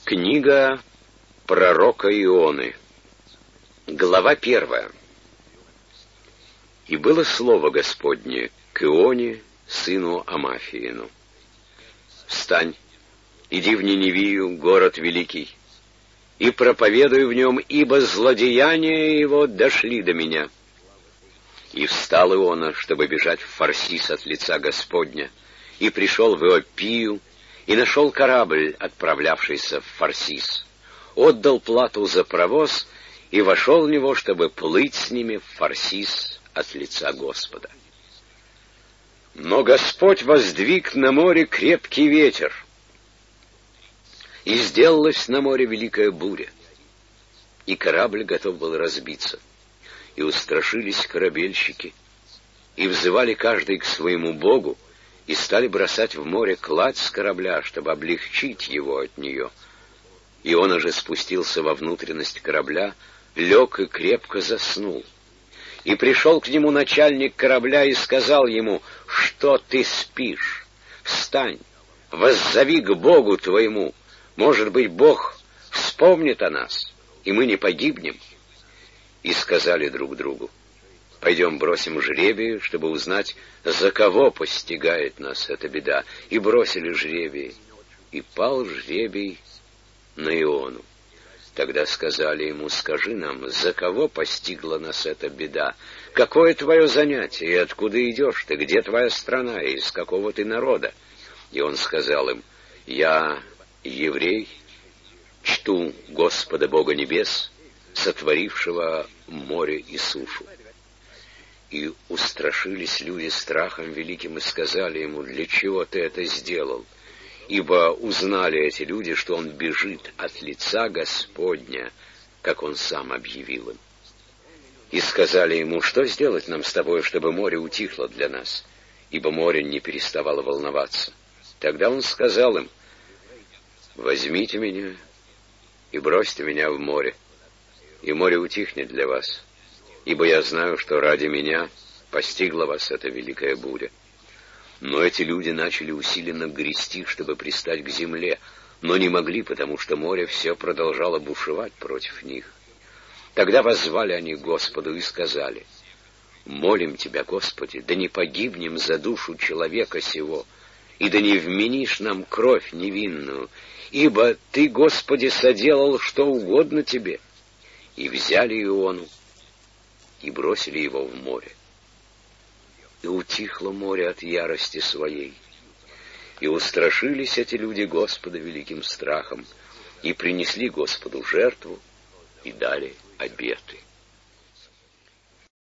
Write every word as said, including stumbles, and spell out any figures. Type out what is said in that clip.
Книга пророка Ионы. Глава первая. И было слово Господне к Ионе, сыну Амафиину. Встань, иди в Ниневию, город великий, и проповедуй в нем, ибо злодеяния его дошли до меня. И встал Иона, чтобы бежать в Фарсис от лица Господня, и пришел в Иопию, и нашел корабль, отправлявшийся в Фарсис, отдал плату за провоз и вошел в него, чтобы плыть с ними в Фарсис от лица Господа. Но Господь воздвиг на море крепкий ветер, и сделалась на море великая буря, и корабль готов был разбиться, и устрашились корабельщики, и взывали каждый к своему богу, и стали бросать в море кладь с корабля, чтобы облегчить его от нее. И он уже спустился во внутренность корабля, лег и крепко заснул. И пришел к нему начальник корабля и сказал ему: «Что ты спишь? Встань, воззови к Богу твоему, может быть, Бог вспомнит о нас, и мы не погибнем». И сказали друг другу: «Пойдем бросим жребий, чтобы узнать, за кого постигает нас эта беда». И бросили жребий, и пал жребий на Иону. Тогда сказали ему: «Скажи нам, за кого постигла нас эта беда? Какое твое занятие, и откуда идешь ты? Где твоя страна, и из какого ты народа?» И он сказал им: «Я еврей, чту Господа Бога небес, сотворившего море и сушу». И устрашились люди страхом великим и сказали ему: «Для чего ты это сделал?» Ибо узнали эти люди, что он бежит от лица Господня, как он сам объявил им. И сказали ему: «Что сделать нам с тобой, чтобы море утихло для нас?» Ибо море не переставало волноваться. Тогда он сказал им: «Возьмите меня и бросьте меня в море, и море утихнет для вас. Ибо я знаю, что ради меня постигла вас эта великая буря». Но эти люди начали усиленно грести, чтобы пристать к земле, но не могли, потому что море все продолжало бушевать против них. Тогда воззвали они к Господу и сказали: «Молим Тебя, Господи, да не погибнем за душу человека сего, и да не вменишь нам кровь невинную, ибо Ты, Господи, соделал что угодно Тебе». И взяли Иону и бросили его в море. И утихло море от ярости своей. И устрашились эти люди Господа великим страхом, и принесли Господу жертву, и дали обеты.